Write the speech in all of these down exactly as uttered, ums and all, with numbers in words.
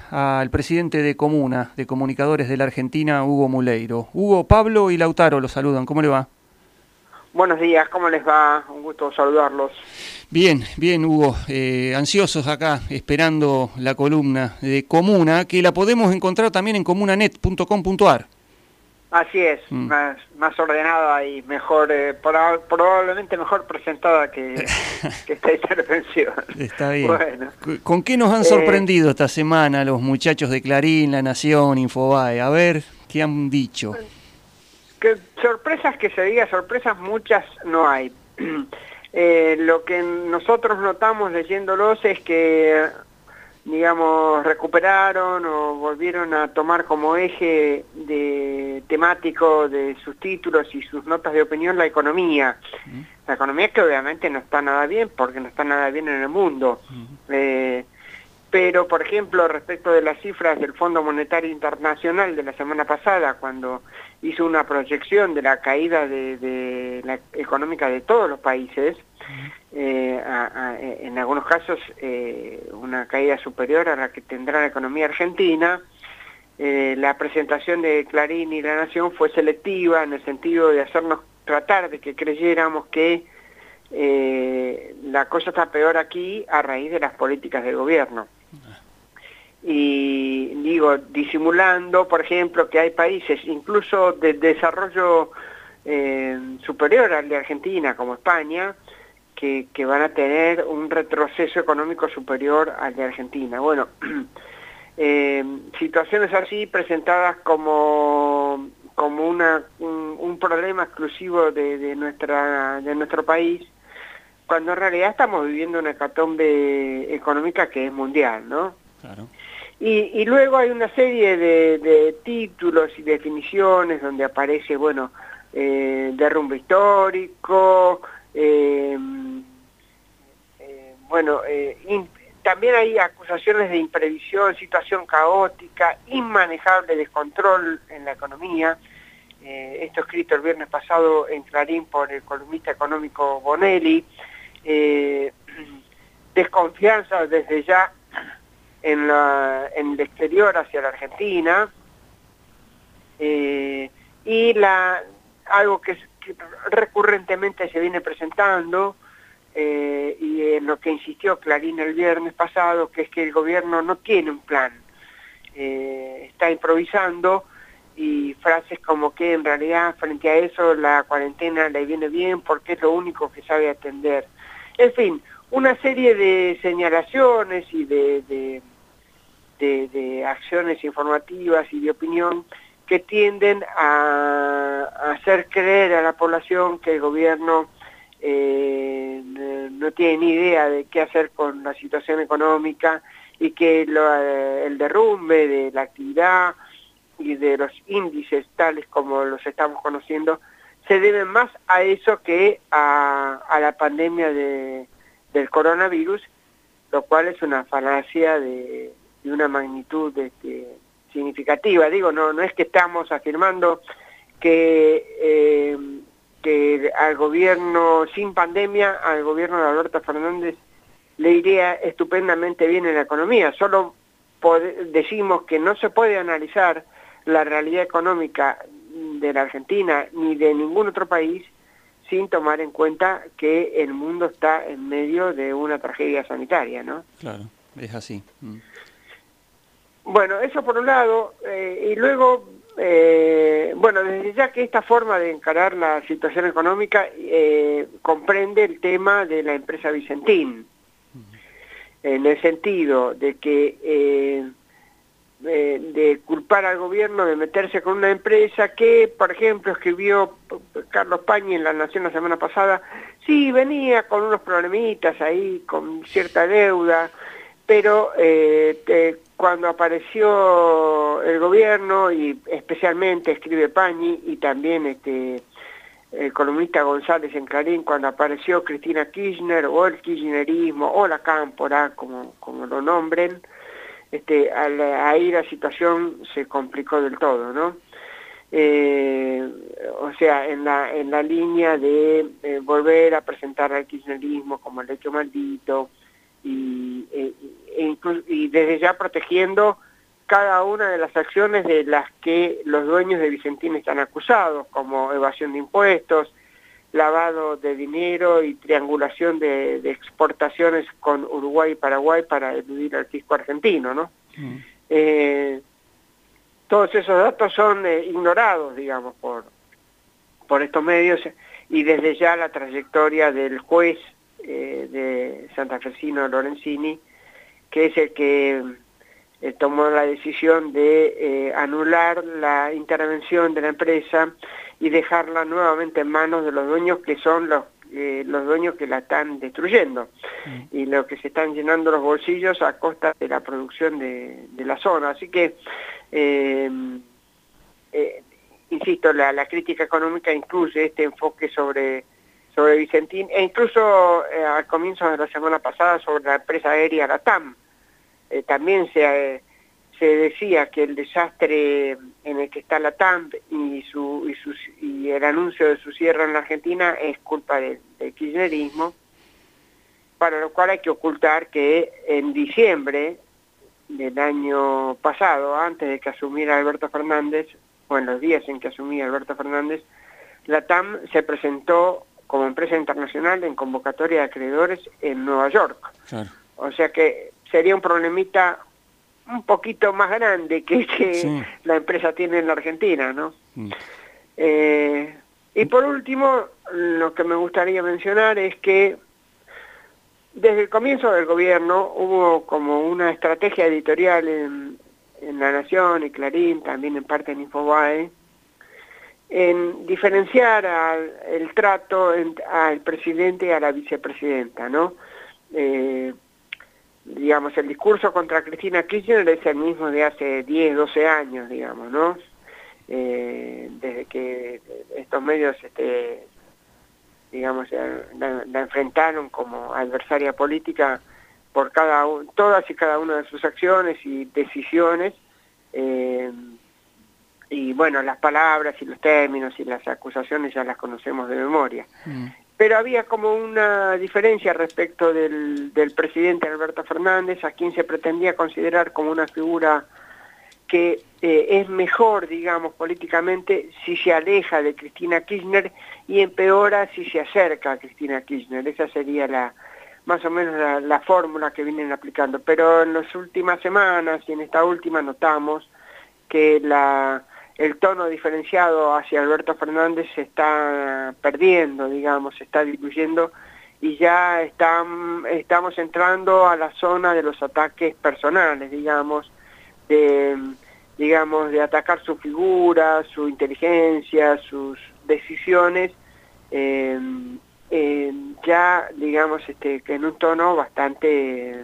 al presidente de Comuna, de Comunicadores de la Argentina, Hugo Muleiro. Hugo, Pablo y Lautaro los saludan. ¿Cómo le va? Buenos días, ¿cómo les va? Un gusto saludarlos. Bien, bien, Hugo. Eh, ansiosos acá, esperando la columna de Comuna, que la podemos encontrar también en comunanet punto com punto ar. Así es, mm. más, más ordenada y mejor, eh, proba, probablemente mejor presentada que, que esta intervención. Está bien. Bueno, ¿Con qué nos han sorprendido eh, esta semana los muchachos de Clarín, La Nación, Infobae? A ver, ¿qué han dicho? Que sorpresas que se diga, sorpresas muchas no hay. Eh, lo que nosotros notamos leyéndolos es que, digamos, recuperaron o volvieron a tomar como eje de temático de sus títulos y sus notas de opinión la economía. Uh-huh. La economía que obviamente no está nada bien, porque no está nada bien en el mundo. Uh-huh. Eh, pero, por ejemplo, respecto de las cifras del Fondo Monetario Internacional de la semana pasada, cuando hizo una proyección de la caída de, de la económica de todos los países, eh, a, a, en algunos casos eh, una caída superior a la que tendrá la economía argentina, eh, la presentación de Clarín y La Nación fue selectiva en el sentido de hacernos tratar de que creyéramos que eh, la cosa está peor aquí a raíz de las políticas del gobierno. Y digo, disimulando, por ejemplo, que hay países incluso de desarrollo eh, superior al de Argentina, como España, que, que van a tener un retroceso económico superior al de Argentina. Bueno, eh, situaciones así presentadas como, como una, un, un problema exclusivo de, de, nuestra, de nuestro país, cuando en realidad estamos viviendo una hecatombe económica que es mundial, ¿no? Claro. Y, y luego hay una serie de, de títulos y definiciones donde aparece, bueno, eh, derrumbe histórico, eh, eh, bueno, eh, in, también hay acusaciones de imprevisión, situación caótica, inmanejable descontrol en la economía. Eh, esto escrito el viernes pasado en Clarín por el columnista económico Bonelli. Eh, desconfianza desde ya en, la, en el exterior hacia la Argentina, eh, y la, algo que, que recurrentemente se viene presentando, eh, y en lo que insistió Clarín el viernes pasado, que es que el gobierno no tiene un plan, eh, está improvisando, y frases como que en realidad frente a eso la cuarentena le viene bien porque es lo único que sabe atender. En fin, una serie de señalaciones y de, de, de, de acciones informativas y de opinión que tienden a, a hacer creer a la población que el gobierno eh, no tiene ni idea de qué hacer con la situación económica y que lo, el derrumbe de la actividad y de los índices tales como los estamos conociendo se deben más a eso que a, a la pandemia de del coronavirus, lo cual es una falacia de, de una magnitud este, significativa. Digo, no, no es que estamos afirmando que, eh, que al gobierno sin pandemia, al gobierno de Alberto Fernández, le iría estupendamente bien en la economía. Solo decimos que no se puede analizar la realidad económica de la Argentina ni de ningún otro país sin tomar en cuenta que el mundo está en medio de una tragedia sanitaria, ¿no? Claro, es así. Mm. Bueno, eso por un lado, eh, y luego, eh, bueno, desde ya que esta forma de encarar la situación económica eh, comprende el tema de la empresa Vicentín, mm. en el sentido de que eh, eh, de culpar al gobierno de meterse con una empresa que, por ejemplo, escribió Carlos Pañi en La Nación la semana pasada, sí, venía con unos problemitas ahí, con cierta deuda, pero eh, te, cuando apareció el gobierno, y especialmente escribe Pañi, y también este el columnista González en Clarín, cuando apareció Cristina Kirchner, o el kirchnerismo, o la cámpora, como, como lo nombren, este, ahí la situación se complicó del todo, ¿no? Eh, o sea, en la, en la línea de eh, volver a presentar al kirchnerismo como el hecho maldito, y, e, e incluso, y desde ya protegiendo cada una de las acciones de las que los dueños de Vicentín están acusados, como evasión de impuestos, lavado de dinero y triangulación de, de exportaciones con Uruguay y Paraguay para eludir al fisco argentino, ¿no? Mm. Eh, todos esos datos son eh, ignorados, digamos, por, por estos medios, y desde ya la trayectoria del juez eh, de santafesino Lorenzini, que es el que eh, tomó la decisión de eh, anular la intervención de la empresa y dejarla nuevamente en manos de los dueños, que son los, eh, los dueños que la están destruyendo, mm. y los que se están llenando los bolsillos a costa de la producción de, de la zona. Así que, eh, eh, insisto, la, la crítica económica incluye este enfoque sobre, sobre Vicentín, e incluso eh, al comienzo de la semana pasada sobre la empresa aérea LATAM. Eh, también se, eh, se decía que el desastre en el que está LATAM y, su, y, su, y el anuncio de su cierre en la Argentina es culpa del de kirchnerismo, para lo cual hay que ocultar que en diciembre del año pasado, antes de que asumiera Alberto Fernández, o en los días en que asumía Alberto Fernández, LATAM se presentó como empresa internacional en convocatoria de acreedores en Nueva York. Claro. O sea que sería un problemita un poquito más grande que, que sí. la empresa tiene en la Argentina, ¿no? Mm. Eh, y por último, lo que me gustaría mencionar es que desde el comienzo del gobierno hubo como una estrategia editorial en, en La Nación y Clarín, también en parte en Infobae, en diferenciar al, el trato en, al presidente y a la vicepresidenta, ¿no? Eh, digamos, el discurso contra Cristina Kirchner es el mismo de hace diez, doce años, digamos, ¿no? Eh, desde que estos medios, este, digamos, la, la enfrentaron como adversaria política por cada un, todas y cada una de sus acciones y decisiones, eh, y bueno, las palabras y los términos y las acusaciones ya las conocemos de memoria. Mm. Pero había como una diferencia respecto del, del presidente Alberto Fernández, a quien se pretendía considerar como una figura que eh, es mejor, digamos, políticamente si se aleja de Cristina Kirchner y empeora si se acerca a Cristina Kirchner. Esa sería la más o menos la, la fórmula que vienen aplicando. Pero en las últimas semanas y en esta última notamos que la... el tono diferenciado hacia Alberto Fernández se está perdiendo, digamos, se está diluyendo, y ya están, estamos entrando a la zona de los ataques personales, digamos, de, digamos, de atacar su figura, su inteligencia, sus decisiones, eh, eh, ya, digamos, este, que en un tono bastante,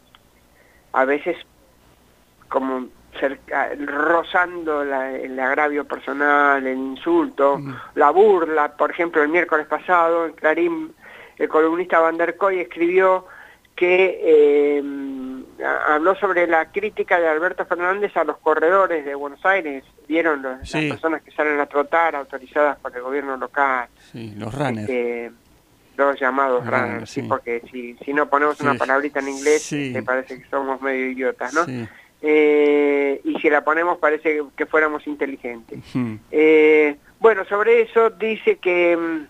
a veces, como... Cerca, rozando la, el agravio personal, el insulto, mm. la burla. Por ejemplo, el miércoles pasado en Clarín, el columnista Van der Koy escribió que eh, habló sobre la crítica de Alberto Fernández a los corredores de Buenos Aires. Vieron los, sí. las personas que salen a trotar autorizadas por el gobierno local. Sí, los runners. Este, los llamados runners, runner, sí. sí, porque si, si no ponemos sí. una palabrita en inglés, sí. te parece que somos medio idiotas, ¿no? Sí. Eh, y si la ponemos parece que, que fuéramos inteligentes. Uh-huh. Eh, bueno, sobre eso dice que um,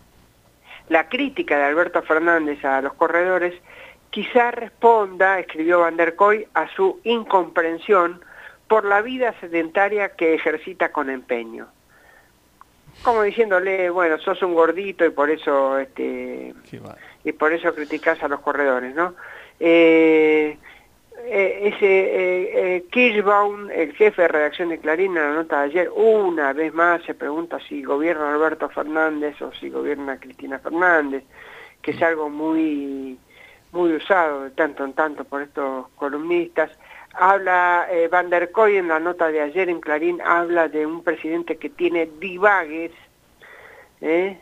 la crítica de Alberto Fernández a los corredores quizá responda, escribió Van der Koy, a su incomprensión por la vida sedentaria que ejercita con empeño. Como diciéndole, bueno, sos un gordito y por eso este y por eso criticás a los corredores, ¿no? Eh, Eh, ese eh, eh, Kirschbaum, el jefe de redacción de Clarín, en la nota de ayer, una vez más se pregunta si gobierna Alberto Fernández o si gobierna Cristina Fernández, que es algo muy, muy usado de tanto en tanto por estos columnistas. Habla eh, Van der Koy en la nota de ayer en Clarín, habla de un presidente que tiene divagues, ¿eh?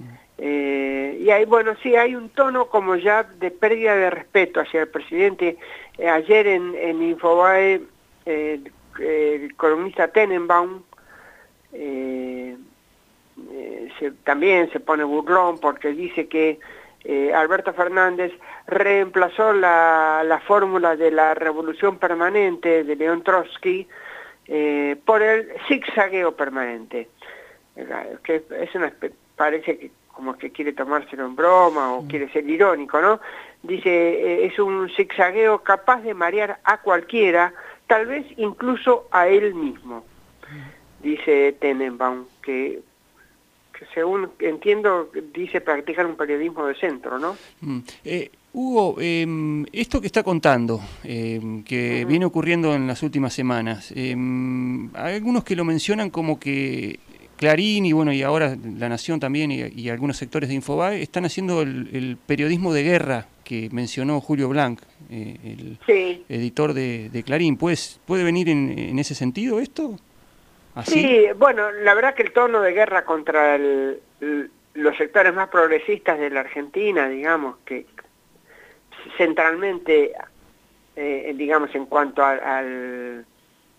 Eh, y hay, bueno, sí, hay un tono como ya de pérdida de respeto hacia el presidente. Eh, ayer en, en Infobae, eh, el columnista Tenenbaum eh, eh, se, también se pone burlón porque dice que eh, Alberto Fernández reemplazó la, la fórmula de la revolución permanente de León Trotsky eh, por el zigzagueo permanente, que es una, parece que como que quiere tomárselo en broma o quiere ser irónico, ¿no? Dice, eh, es un zigzagueo capaz de marear a cualquiera, tal vez incluso a él mismo, dice Tenenbaum, que, que según entiendo dice practicar un periodismo de centro, ¿no? Mm. Eh, Hugo, eh, esto que está contando, eh, que uh-huh. viene ocurriendo en las últimas semanas, eh, hay algunos que lo mencionan como que Clarín y bueno y ahora La Nación también y, y algunos sectores de Infobae están haciendo el, el periodismo de guerra que mencionó Julio Blanc, eh, el sí. editor de, de Clarín. ¿Puede, ¿Puede venir en, en ese sentido esto? ¿Así? Sí, bueno, la verdad que el tono de guerra contra el, el, los sectores más progresistas de la Argentina, digamos, que centralmente, eh, digamos, en cuanto al... al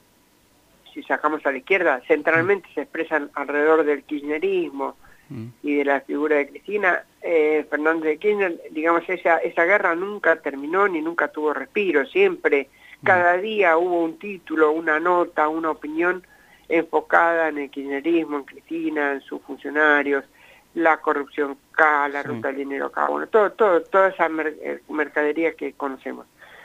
si sacamos a la izquierda, centralmente mm. se expresan alrededor del kirchnerismo mm. y de la figura de Cristina eh, Fernández de Kirchner, digamos, esa, esa guerra nunca terminó ni nunca tuvo respiro, siempre, mm. cada día hubo un título, una nota, una opinión enfocada en el kirchnerismo, en Cristina, en sus funcionarios, la corrupción K, la sí. ruta del dinero K, bueno, todo, todo, toda esa mer mercadería que conocemos.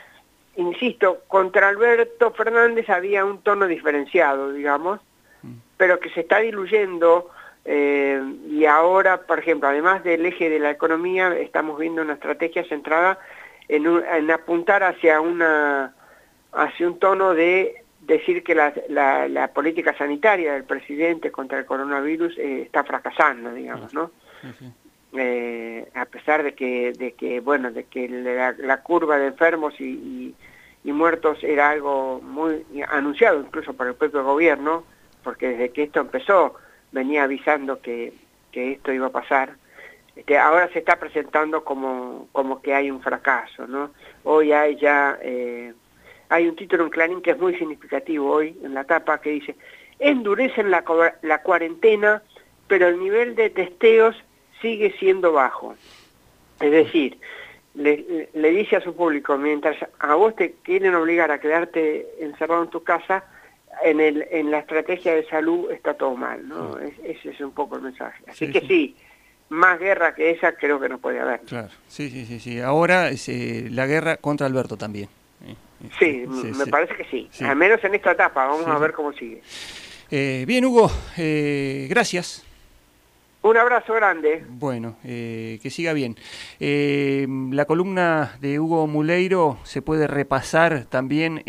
Insisto, contra Alberto Fernández había un tono diferenciado, digamos, mm. pero que se está diluyendo eh, y ahora, por ejemplo, además del eje de la economía, estamos viendo una estrategia centrada en, un, en apuntar hacia, una, hacia un tono de decir que la, la, la política sanitaria del presidente contra el coronavirus eh, está fracasando, digamos, ¿no? Sí, sí. Eh, a pesar de que, de que bueno, de que la, la curva de enfermos y, y, y muertos era algo muy anunciado incluso por el propio gobierno, porque desde que esto empezó venía avisando que, que esto iba a pasar. Este, ahora se está presentando como, como que hay un fracaso, ¿no? Hoy hay ya, eh, hay un título en Clarín que es muy significativo hoy, en la tapa, que dice, endurecen la, la cuarentena, pero el nivel de testeos sigue siendo bajo. Es decir, le, le dice a su público, mientras a vos te quieren obligar a quedarte encerrado en tu casa, en, el, en la estrategia de salud está todo mal, ¿no? Sí. Es, ese es un poco el mensaje. Así sí, que sí. sí, más guerra que esa creo que no puede haber. Claro, sí, sí, sí. sí. Ahora es eh, la guerra contra Alberto también. Eh, sí, sí, me sí. parece que sí. sí. Al menos en esta etapa, vamos sí, a ver sí. cómo sigue. Eh, bien, Hugo, eh, gracias. Un abrazo grande. Bueno, eh, que siga bien. Eh, la columna de Hugo Muleiro se puede repasar también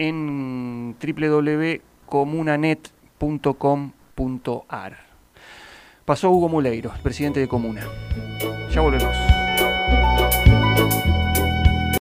en w w w punto comunanet punto com punto a r. Pasó Hugo Muleiro, el presidente de Comuna. Ya volvemos.